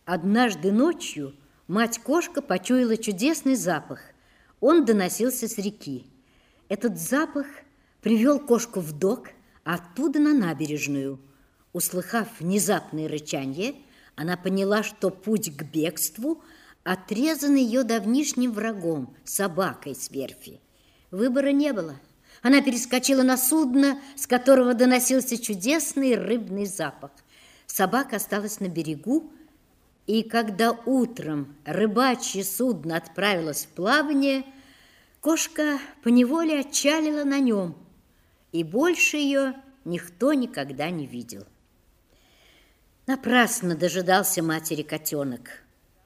Однажды ночью мать-кошка почуяла чудесный запах. Он доносился с реки. Этот запах привел кошку в док, а оттуда на набережную. Услыхав внезапное рычанье, она поняла, что путь к бегству отрезан ее давнишним врагом, собакой с верфи. Выбора не было. Она перескочила на судно, с которого доносился чудесный рыбный запах. Собака осталась на берегу, и когда утром рыбачье судно отправилось в плавание, кошка поневоле отчалила на нем, и больше ее никто никогда не видел. Напрасно дожидался матери котенок.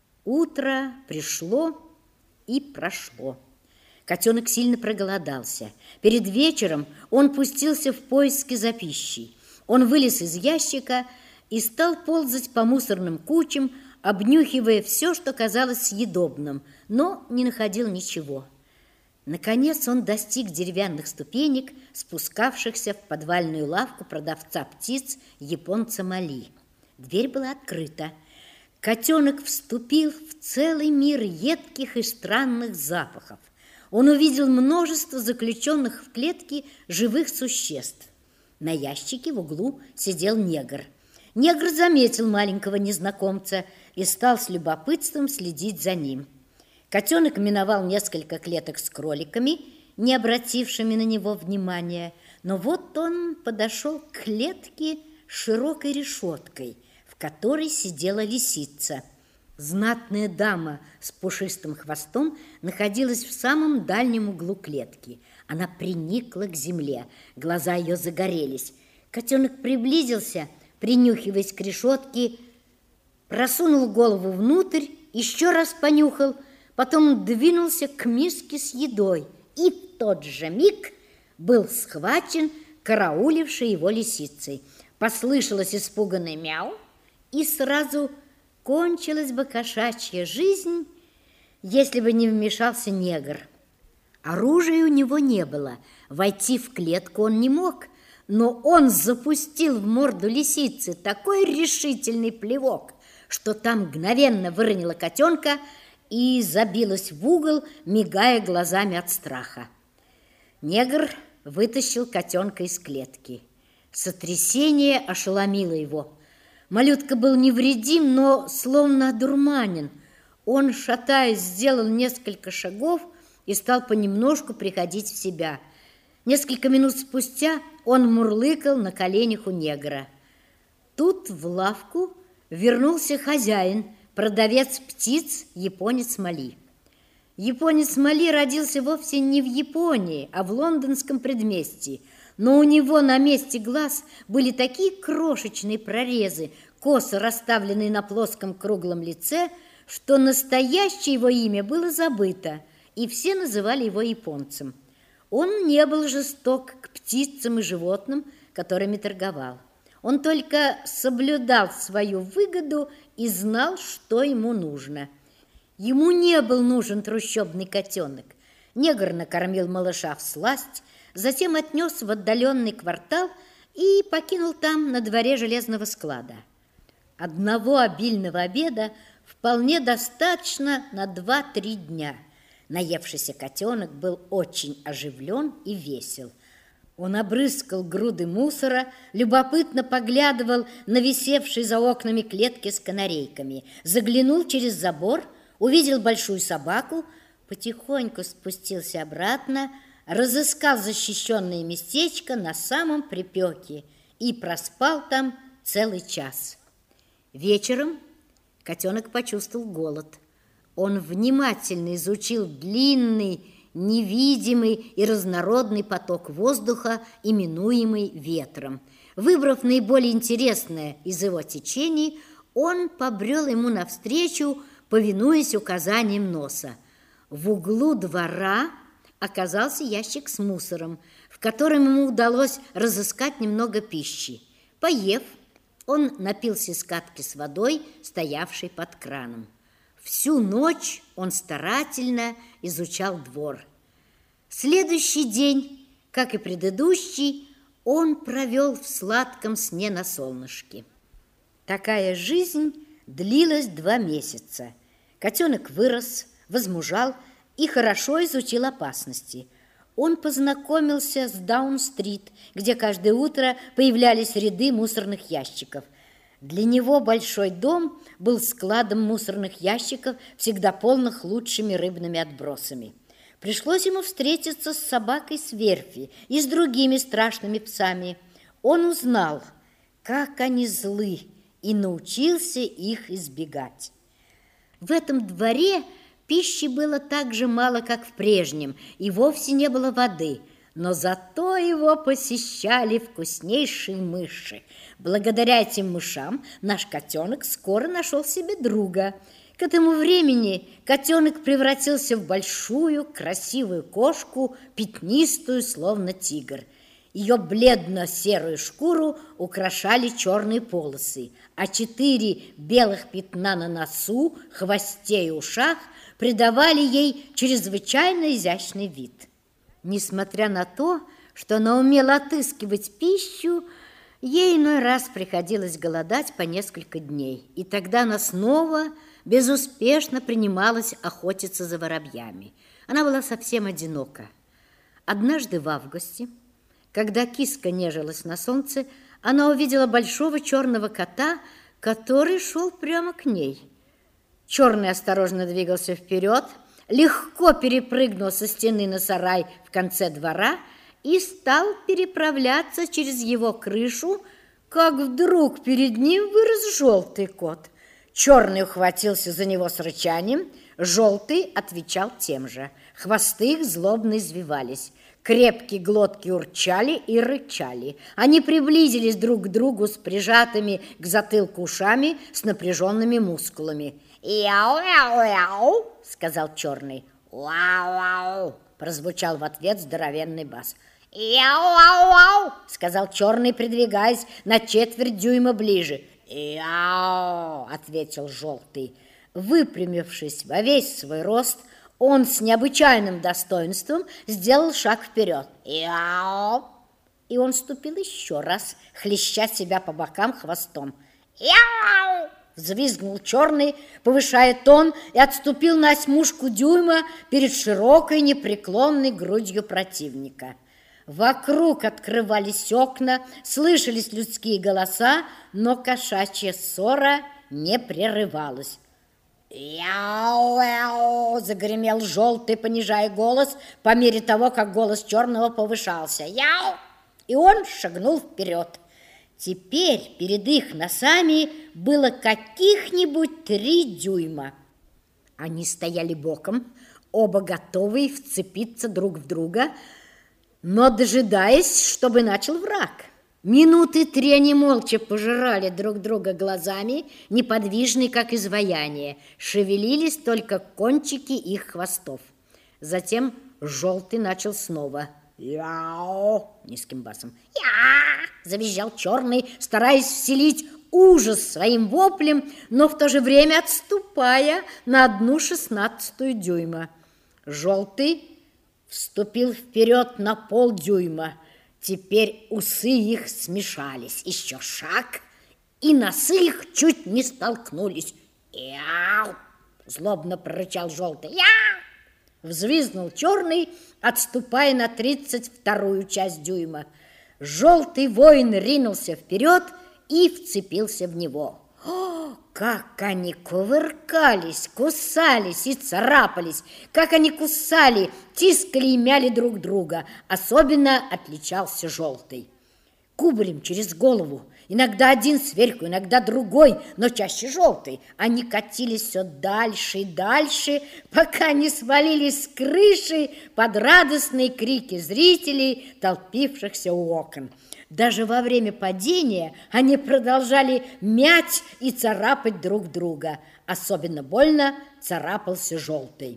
Утро пришло и прошло. Котенок сильно проголодался. Перед вечером он пустился в поиски за пищей. Он вылез из ящика и стал ползать по мусорным кучам, обнюхивая все, что казалось съедобным, но не находил ничего. Наконец он достиг деревянных ступенек, спускавшихся в подвальную лавку продавца птиц японца Мали. Дверь была открыта. Котенок вступил в целый мир едких и странных запахов. Он увидел множество заключенных в клетке живых существ. На ящике в углу сидел негр. Негр заметил маленького незнакомца и стал с любопытством следить за ним. Котенок миновал несколько клеток с кроликами, не обратившими на него внимания, но вот он подошел к клетке с широкой решеткой, в которой сидела лисица. Знатная дама с пушистым хвостом находилась в самом дальнем углу клетки. Она приникла к земле, глаза ее загорелись. Котенок приблизился, принюхиваясь к решетке, просунул голову внутрь, еще раз понюхал, потом двинулся к миске с едой и в тот же миг был схвачен караулившей его лисицей. Послышалось испуганное мяу, и сразу кончилась бы кошачья жизнь, если бы не вмешался негр. Оружия у него не было, войти в клетку он не мог, но он запустил в морду лисицы такой решительный плевок, что та мгновенно выронила котенка и забилась в угол, мигая глазами от страха. Негр вытащил котенка из клетки. Сотрясение ошеломило его. Малютка был невредим, но словно одурманен. Он, шатаясь, сделал несколько шагов и стал понемножку приходить в себя. Несколько минут спустя он мурлыкал на коленях у негра. Тут в лавку вернулся хозяин, продавец птиц, японец Мали. Японец Мали родился вовсе не в Японии, а в лондонском предместье. Но у него на месте глаз были такие крошечные прорезы, косо расставленные на плоском круглом лице, что настоящее его имя было забыто, и все называли его японцем. Он не был жесток к птицам и животным, которыми торговал. Он только соблюдал свою выгоду и знал, что ему нужно. Ему не был нужен трущобный котенок. Негр накормил малыша всласть, затем отнес в отдаленный квартал и покинул там на дворе железного склада. Одного обильного обеда вполне достаточно на 2-3 дня. Наевшийся котенок был очень оживлен и весел. Он обрыскал груды мусора, любопытно поглядывал на висевшие за окнами клетки с канарейками, заглянул через забор, увидел большую собаку, потихоньку спустился обратно, разыскал защищенное местечко на самом припеке и проспал там целый час. Вечером котенок почувствовал голод. Он внимательно изучил длинный, невидимый и разнородный поток воздуха, именуемый ветром. Выбрав наиболее интересное из его течений, он побрел ему навстречу, повинуясь указаниям носа. В углу двора оказался ящик с мусором, в котором ему удалось разыскать немного пищи. Поев, он напился из катки с водой, стоявшей под краном. Всю ночь он старательно изучал двор. Следующий день, как и предыдущий, он провел в сладком сне на солнышке. Такая жизнь длилась 2 месяца. Котенок вырос, возмужал и хорошо изучил опасности. Он познакомился с Даун-стрит, где каждое утро появлялись ряды мусорных ящиков. Для него большой дом был складом мусорных ящиков, всегда полных лучшими рыбными отбросами. Пришлось ему встретиться с собакой с верфи и с другими страшными псами. Он узнал, как они злы, и научился их избегать. В этом дворе пищи было так же мало, как в прежнем, и вовсе не было воды, но зато его посещали вкуснейшие мыши. Благодаря этим мышам наш котенок скоро нашел себе друга. К этому времени котенок превратился в большую красивую кошку, пятнистую, словно тигр. Ее бледно-серую шкуру украшали черные полосы, а 4 белых пятна на носу, хвосте и ушах придавали ей чрезвычайно изящный вид. Несмотря на то, что она умела отыскивать пищу, ей иной раз приходилось голодать по несколько дней, и тогда она снова безуспешно принималась охотиться за воробьями. Она была совсем одинока. Однажды в августе, когда киска нежилась на солнце, она увидела большого черного кота, который шел прямо к ней. Черный осторожно двигался вперед, легко перепрыгнул со стены на сарай в конце двора и стал переправляться через его крышу, как вдруг перед ним вырос желтый кот. Черный ухватился за него с рычанием, желтый отвечал тем же. Хвосты их злобно извивались. Крепкие глотки урчали и рычали. Они приблизились друг к другу с прижатыми к затылку ушами, с напряженными мускулами. «Яу-яу-яу!» — сказал черный. «Вау-вау!» — прозвучал в ответ здоровенный бас. «Яу-вау-вау!» — сказал черный, придвигаясь на 1/4 дюйма ближе. «Яу!» — ответил желтый. Выпрямившись во весь свой рост, он с необычайным достоинством сделал шаг вперед. «Яу!» И он ступил еще раз, хлеща себя по бокам хвостом. «Яу!» — взвизгнул черный, повышая тон, и отступил на 1/8 дюйма перед широкой непреклонной грудью противника. Вокруг открывались окна, слышались людские голоса, но кошачья ссора не прерывалась. «Яу-яу!» — загремел желтый, понижая голос по мере того, как голос черного повышался. «Яу!» И он шагнул вперед. Теперь перед их носами было каких-нибудь 3 дюйма. Они стояли боком, оба готовые вцепиться друг в друга, но дожидаясь, чтобы начал враг. Минуты 3 они молча пожирали друг друга глазами, неподвижные, как изваяние. Шевелились только кончики их хвостов. Затем желтый начал снова. «Яу!» — низким басом. «Я!» — завизжал черный, стараясь вселить ужас своим воплем, но в то же время отступая на 1/16 дюйма. Желтый вступил вперед на полдюйма. Теперь усы их смешались. Еще шаг, и носы их чуть не столкнулись. «Яу!» — злобно прорычал желтый. «Яу!» — взвизгнул черный, отступая на 32-ю часть дюйма. Желтый воин ринулся вперед и вцепился в него. О, как они кувыркались, кусались и царапались! Как они кусали, тискали и мяли друг друга! Особенно отличался желтый. Кубарем через голову, иногда один сверху, иногда другой, но чаще желтый. Они катились все дальше и дальше, пока не свалились с крыши под радостные крики зрителей, толпившихся у окон. Даже во время падения они продолжали мять и царапать друг друга. Особенно больно царапался желтый.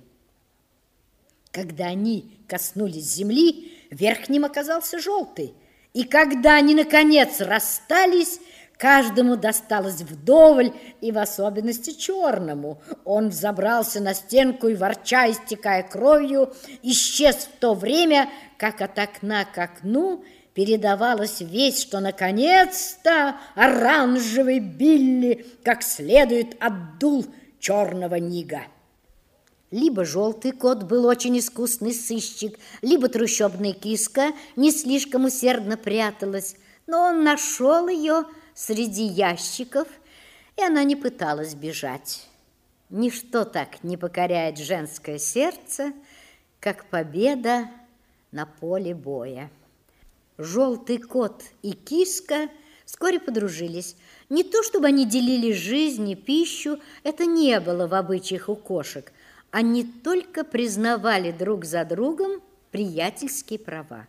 Когда они коснулись земли, верхним оказался желтый. И когда они, наконец, расстались, каждому досталось вдоволь, и в особенности черному. Он взобрался на стенку и, ворча, истекая кровью, исчез в то время, как от окна к окну передавалась весть, что наконец-то оранжевый Билли как следует отдул черного Нига. Либо желтый кот был очень искусный сыщик, либо трущобная киска не слишком усердно пряталась, но он нашел ее среди ящиков, и она не пыталась бежать. Ничто так не покоряет женское сердце, как победа на поле боя. Желтый кот и киска вскоре подружились. Не то чтобы они делили жизнь и пищу, это не было в обычаях у кошек. Они только признавали друг за другом приятельские права.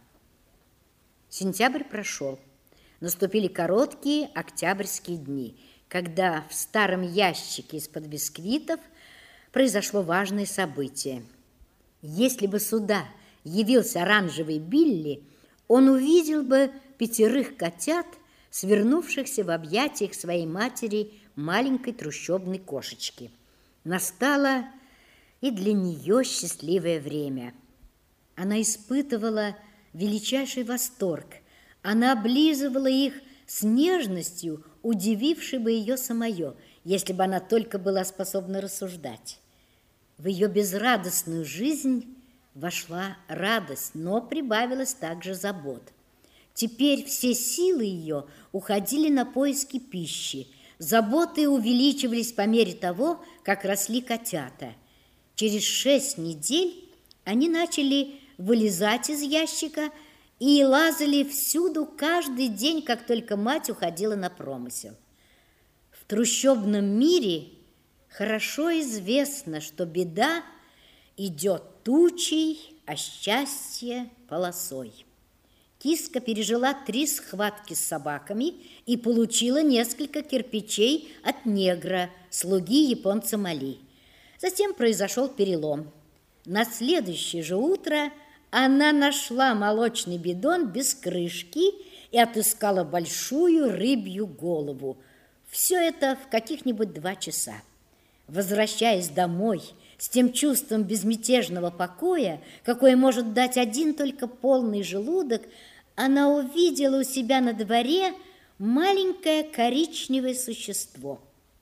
Сентябрь прошел. Наступили короткие октябрьские дни, когда в старом ящике из-под бисквитов произошло важное событие. Если бы сюда явился оранжевый Билли, он увидел бы 5 котят, свернувшихся в объятиях своей матери маленькой трущобной кошечки. Настало и для нее счастливое время. Она испытывала величайший восторг. Она облизывала их с нежностью, удивившей бы ее самое, если бы она только была способна рассуждать. В ее безрадостную жизнь вошла радость, но прибавилось также забот. Теперь все силы ее уходили на поиски пищи. Заботы увеличивались по мере того, как росли котята. Через 6 недель они начали вылезать из ящика и лазали всюду каждый день, как только мать уходила на промысел. В трущобном мире хорошо известно, что беда идет тучей, а счастье полосой. Киска пережила 3 схватки с собаками и получила несколько кирпичей от негра, слуги японца Мали. Затем произошел перелом. На следующее же утро она нашла молочный бидон без крышки и отыскала большую рыбью голову. Все это в каких-нибудь 2 часа. Возвращаясь домой с тем чувством безмятежного покоя, какое может дать один только полный желудок, она увидела у себя на дворе маленькое коричневое существо.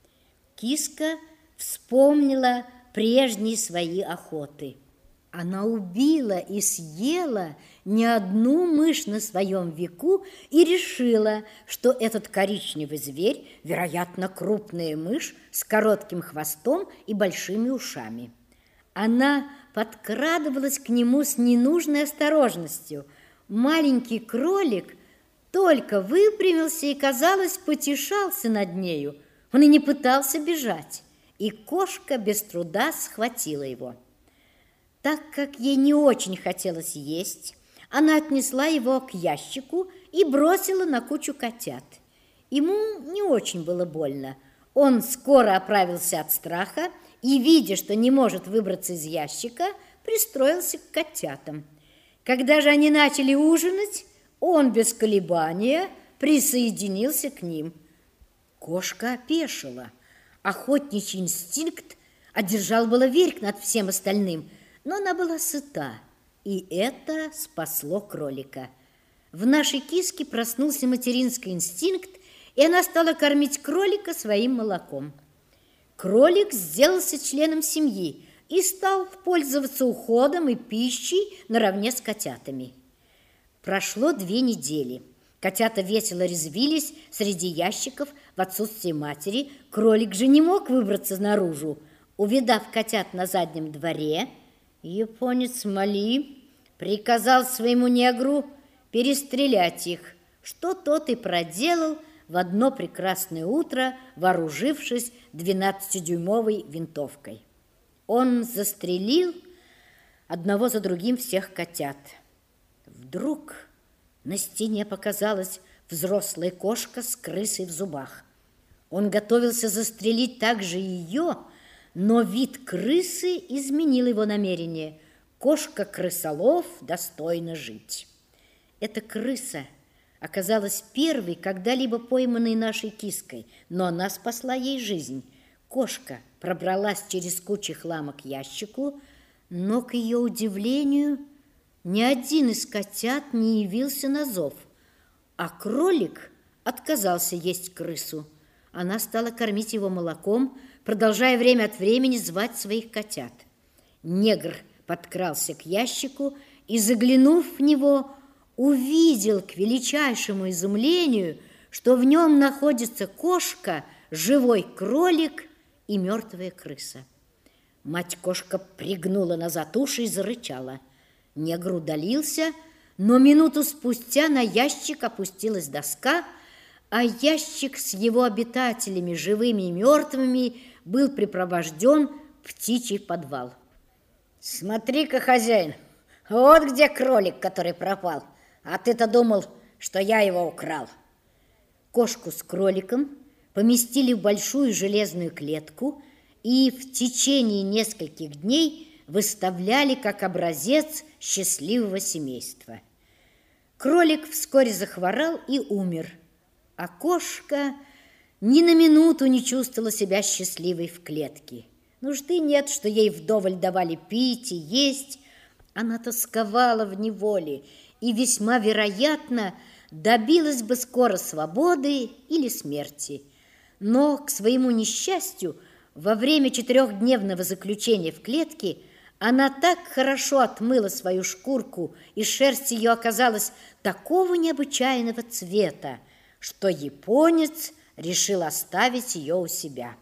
Киска вспомнила прежние свои охоты. Она убила и съела не одну мышь на своем веку и решила, что этот коричневый зверь, вероятно, крупная мышь с коротким хвостом и большими ушами. Она подкрадывалась к нему с ненужной осторожностью. Маленький кролик только выпрямился и, казалось, потешался над нею. Он и не пытался бежать, и кошка без труда схватила его. Так как ей не очень хотелось есть, она отнесла его к ящику и бросила на кучу котят. Ему не очень было больно. Он скоро оправился от страха и, видя, что не может выбраться из ящика, пристроился к котятам. Когда же они начали ужинать, он без колебания присоединился к ним. Кошка опешила. Охотничий инстинкт одержал было верх над всем остальным, но она была сыта, и это спасло кролика. В нашей киске проснулся материнский инстинкт, и она стала кормить кролика своим молоком. Кролик сделался членом семьи и стал пользоваться уходом и пищей наравне с котятами. Прошло 2 недели. Котята весело резвились среди ящиков в отсутствие матери. Кролик же не мог выбраться наружу. Увидав котят на заднем дворе, японец Мали приказал своему негру перестрелять их, что тот и проделал в одно прекрасное утро, вооружившись 12-дюймовой винтовкой. Он застрелил одного за другим всех котят. Вдруг на стене показалась взрослая кошка с крысой в зубах. Он готовился застрелить также ее, но вид крысы изменил его намерение. Кошка-крысолов достойна жить. Эта крыса оказалась первой, когда-либо пойманной нашей киской, но она спасла ей жизнь. Кошка пробралась через кучу хлама к ящику, но, к ее удивлению, ни один из котят не явился на зов. А кролик отказался есть крысу. Она стала кормить его молоком, продолжая время от времени звать своих котят. Негр подкрался к ящику и, заглянув в него, увидел к величайшему изумлению, что в нем находится кошка, живой кролик и мертвая крыса. Мать-кошка пригнула назад уши и зарычала. Негр удалился, но минуту спустя на ящик опустилась доска, а ящик с его обитателями, живыми и мертвыми, был припровожден в птичий подвал. «Смотри-ка, хозяин, вот где кролик, который пропал, а ты-то думал, что я его украл». Кошку с кроликом поместили в большую железную клетку и в течение нескольких дней выставляли как образец счастливого семейства. Кролик вскоре захворал и умер, а кошка ни на минуту не чувствовала себя счастливой в клетке. Нужды нет, что ей вдоволь давали пить и есть. Она тосковала в неволе и весьма вероятно добилась бы скоро свободы или смерти. Но, к своему несчастью, во время 4-дневного заключения в клетке она так хорошо отмыла свою шкурку, и шерсть ее оказалась такого необычайного цвета, что японец решил оставить ее у себя.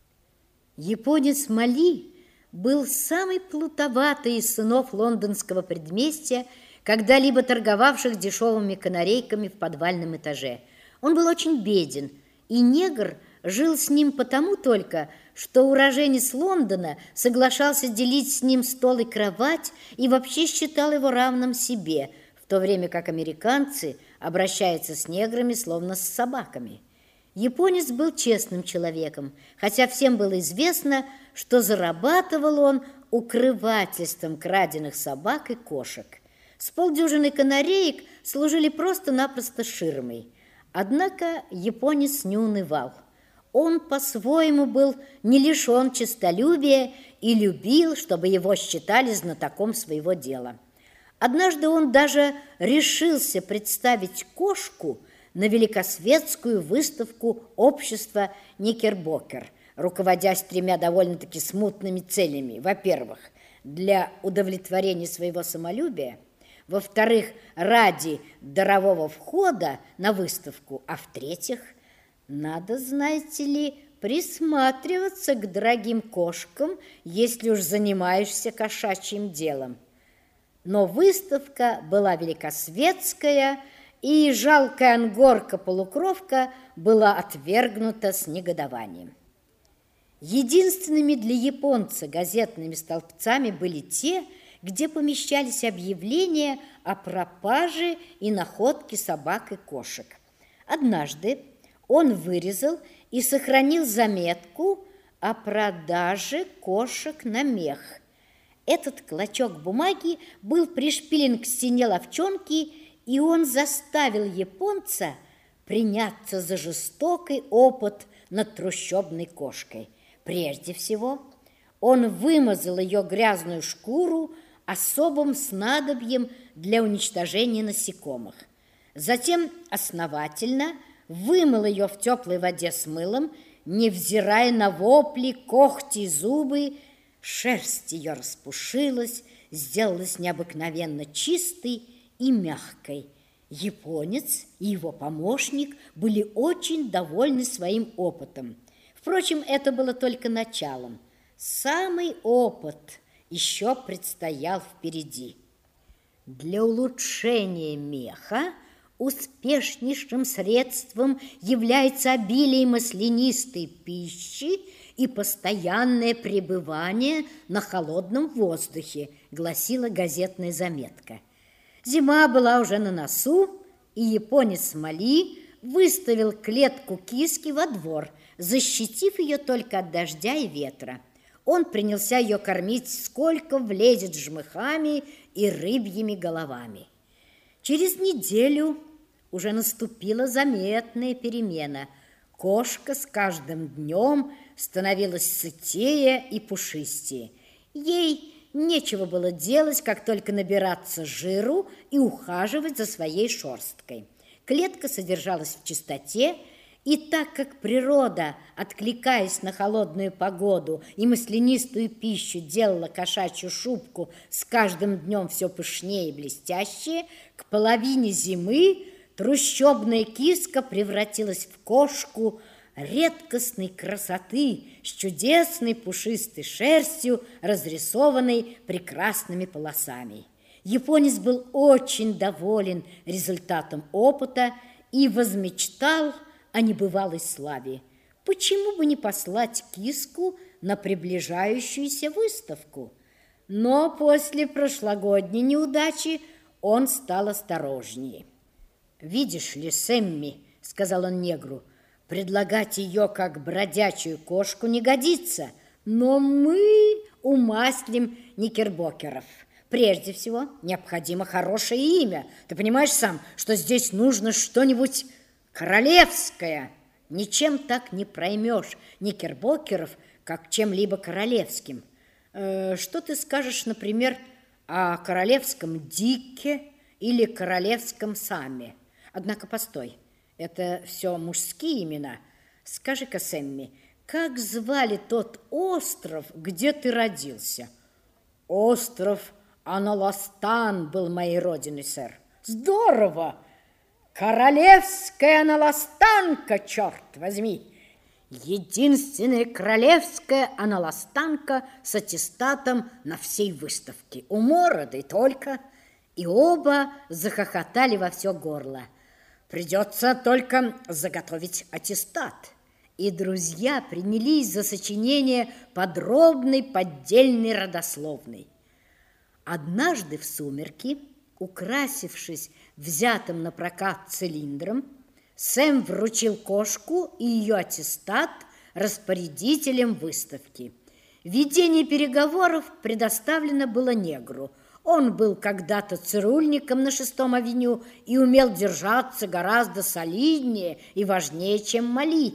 Японец Мали был самый плутоватый из сынов лондонского предместья, когда-либо торговавших дешевыми канарейками в подвальном этаже. Он был очень беден, и негр жил с ним потому только, что уроженец Лондона соглашался делить с ним стол и кровать и вообще считал его равным себе, в то время как американцы обращаются с неграми словно с собаками. Японец был честным человеком, хотя всем было известно, что зарабатывал он укрывательством краденных собак и кошек. С полдюжины канареек служили просто-напросто ширмой. Однако японец не унывал. Он по-своему был не лишен честолюбия и любил, чтобы его считали знатоком своего дела. Однажды он даже решился представить кошку на великосветскую выставку общества Никербокер, руководясь 3 довольно-таки смутными целями. Во-первых, для удовлетворения своего самолюбия, во-вторых, ради дарового входа на выставку, а в-третьих, надо, знаете ли, присматриваться к дорогим кошкам, если уж занимаешься кошачьим делом. Но выставка была великосветская, и жалкая ангорка-полукровка была отвергнута с негодованием. Единственными для японца газетными столбцами были те, где помещались объявления о пропаже и находке собак и кошек. Однажды он вырезал и сохранил заметку о продаже кошек на мех. Этот клочок бумаги был пришпилен к стене ловчонки, и он заставил японца приняться за жестокий опыт над трущобной кошкой. Прежде всего, он вымазал ее грязную шкуру особым снадобьем для уничтожения насекомых. Затем основательно вымыл ее в теплой воде с мылом, невзирая на вопли, когти и зубы. Шерсть ее распушилась, сделалась необыкновенно чистой и мягкой. Японец и его помощник были очень довольны своим опытом. Впрочем, это было только началом. Самый опыт еще предстоял впереди. Для улучшения меха успешнейшим средством является обилие маслянистой пищи и постоянное пребывание на холодном воздухе, гласила газетная заметка. Зима была уже на носу, и японец Мали выставил клетку киски во двор, защитив ее только от дождя и ветра. Он принялся ее кормить, сколько влезет, жмыхами и рыбьими головами. Через неделю уже наступила заметная перемена. Кошка с каждым днем становилась сытее и пушистее. Ей нечего было делать, как только набираться жиру и ухаживать за своей шерсткой. Клетка содержалась в чистоте, и так как природа, откликаясь на холодную погоду и маслянистую пищу, делала кошачью шубку с каждым днем все пышнее и блестящее, к половине зимы трущобная киска превратилась в кошку редкостной красоты с чудесной пушистой шерстью, разрисованной прекрасными полосами. Японец был очень доволен результатом опыта и возмечтал о небывалой славе. Почему бы не послать киску на приближающуюся выставку? Но после прошлогодней неудачи он стал осторожнее. «Видишь ли, Сэмми, — сказал он негру, — предлагать ее как бродячую кошку не годится, но мы умаслим никербокеров. Прежде всего, необходимо хорошее имя. Ты понимаешь сам, что здесь нужно что-нибудь королевское. Ничем так не проймешь никербокеров, как чем-либо королевским. Что ты скажешь, например, о королевском Дике или королевском Саме? Однако постой, это все мужские имена. Скажи-ка, Сэмми, как звали тот остров, где ты родился? Остров Аналастан был моей родиной, сэр. Здорово! Королевская Аналастанка, черт возьми! Единственная королевская Аналастанка с аттестатом на всей выставке. Умора, да и только. И оба захохотали во все горло. Придется только заготовить аттестат. И друзья принялись за сочинение подробной поддельной родословной. Однажды в сумерки, украсившись взятым на прокат цилиндром, Сэм вручил кошку и ее аттестат распорядителям выставки. Ведение переговоров предоставлено было негру. Он был когда-то цирюльником на 6-м авеню и умел держаться гораздо солиднее и важнее, чем Мали.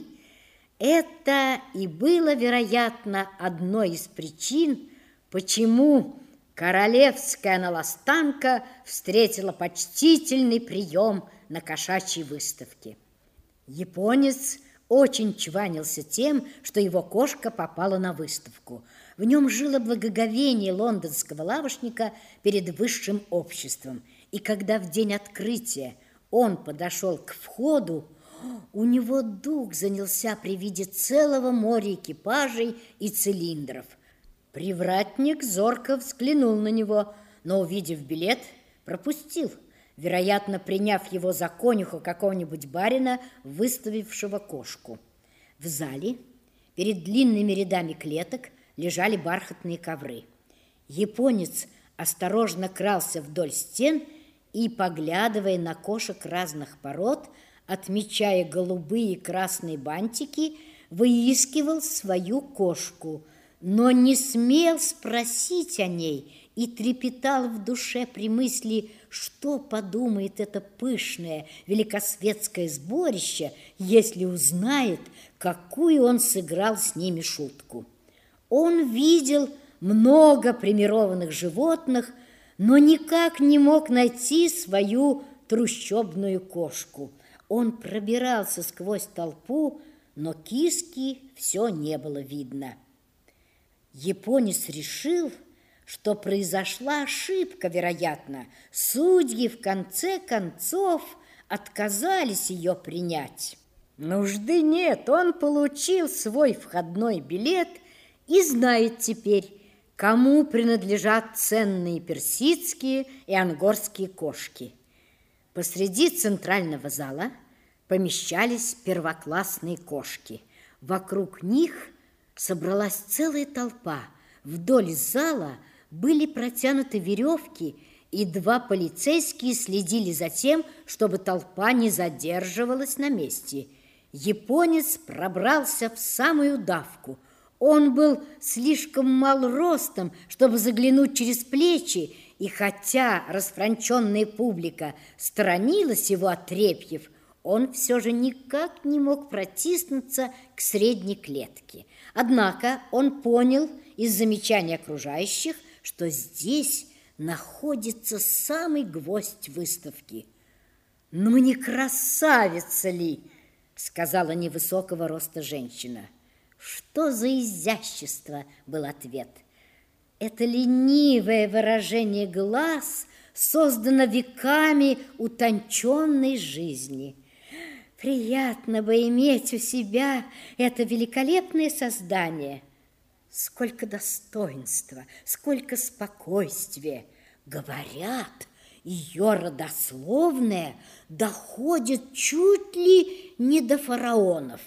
Это и было, вероятно, одной из причин, почему королевская Аналастанка встретила почтительный прием на кошачьей выставке. Японец очень чванился тем, что его кошка попала на выставку. В нем жило благоговение лондонского лавочника перед высшим обществом. И когда в день открытия он подошел к входу, у него дух занялся при виде целого моря экипажей и цилиндров. Привратник зорко взглянул на него, но, увидев билет, пропустил, вероятно, приняв его за конюха какого-нибудь барина, выставившего кошку. В зале перед длинными рядами клеток лежали бархатные ковры. Японец осторожно крался вдоль стен и, поглядывая на кошек разных пород, отмечая голубые и красные бантики, выискивал свою кошку, но не смел спросить о ней и трепетал в душе при мысли, что подумает это пышное великосветское сборище, если узнает, какую он сыграл с ними шутку. Он видел много премированных животных, но никак не мог найти свою трущобную кошку. Он пробирался сквозь толпу, но киски все не было видно. Японец решил, что произошла ошибка, вероятно. Судьи в конце концов отказались ее принять. Нужды нет, он получил свой входной билет и знает теперь, кому принадлежат ценные персидские и ангорские кошки. Посреди центрального зала помещались первоклассные кошки. Вокруг них собралась целая толпа. Вдоль зала были протянуты веревки, и 2 полицейские следили за тем, чтобы толпа не задерживалась на месте. Японец пробрался в самую давку. Он был слишком мал ростом, чтобы заглянуть через плечи, и хотя расфранченная публика сторонилась его от трепьев, он все же никак не мог протиснуться к средней клетке. Однако он понял из замечаний окружающих, что здесь находится самый гвоздь выставки. «Ну не красавица ли?» — сказала невысокого роста женщина. «Что за изящество?» — был ответ. «Это ленивое выражение глаз создано веками утонченной жизни. Приятно бы иметь у себя это великолепное создание. Сколько достоинства, сколько спокойствия! Говорят, ее родословная доходит чуть ли не до фараонов.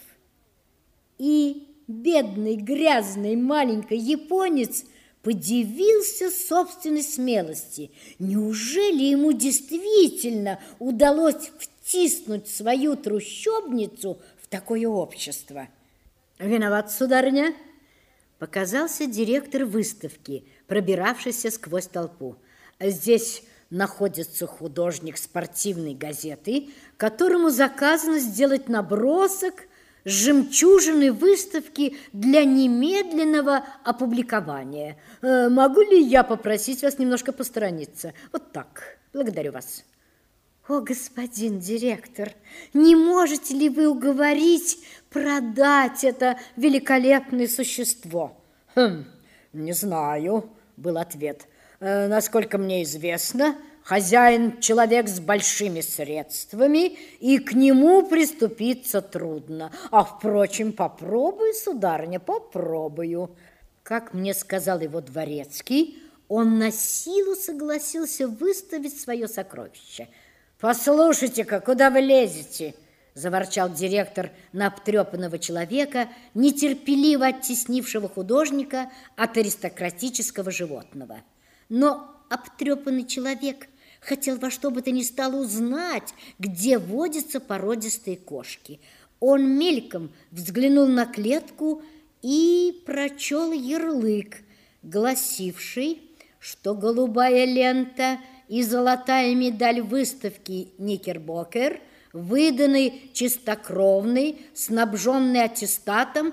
И бедный, грязный, маленький японец подивился собственной смелости. Неужели ему действительно удалось втиснуть свою трущобницу в такое общество? «Виноват, сударыня!» Показался директор выставки, пробиравшийся сквозь толпу. «Здесь находится художник спортивной газеты, которому заказано сделать набросок с жемчужиной выставки для немедленного опубликования. Могу ли я попросить вас немножко посторониться? Вот так. Благодарю вас». «О, господин директор, не можете ли вы уговорить продать это великолепное существо?» «Не знаю», — был ответ. «Насколько мне известно, хозяин человек с большими средствами, и к нему приступиться трудно. А, впрочем, попробую, сударыня, попробую». Как мне сказал его дворецкий, он на силу согласился выставить свое сокровище. «Послушайте-ка, куда вы лезете?» – заворчал директор на обтрепанного человека, нетерпеливо оттеснившего художника от аристократического животного. Но обтрепанный человек хотел во что бы то ни стало узнать, где водятся породистые кошки. Он мельком взглянул на клетку и прочел ярлык, гласивший, что голубая лента и золотая медаль выставки «Никербокер» выданы чистокровной, снабженной аттестатом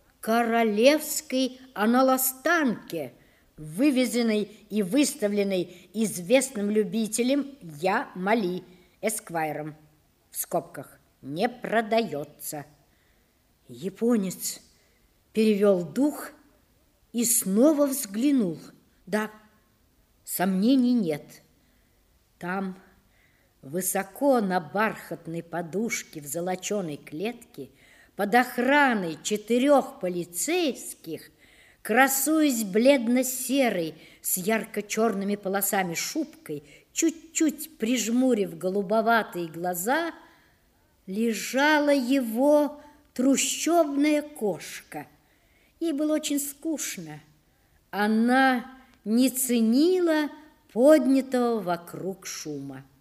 королевской аналастанке, вывезенной и выставленной известным любителем Я. Мали, эсквайром, в скобках, не продается. Японец перевел дух и снова взглянул. Да, сомнений нет. Там, высоко на бархатной подушке в золоченой клетке, под охраной 4 полицейских, красуясь бледно-серой с ярко-черными полосами шубкой, чуть-чуть прижмурив голубоватые глаза, лежала его трущобная кошка. Ей было очень скучно. Она не ценила поднятого вокруг шума.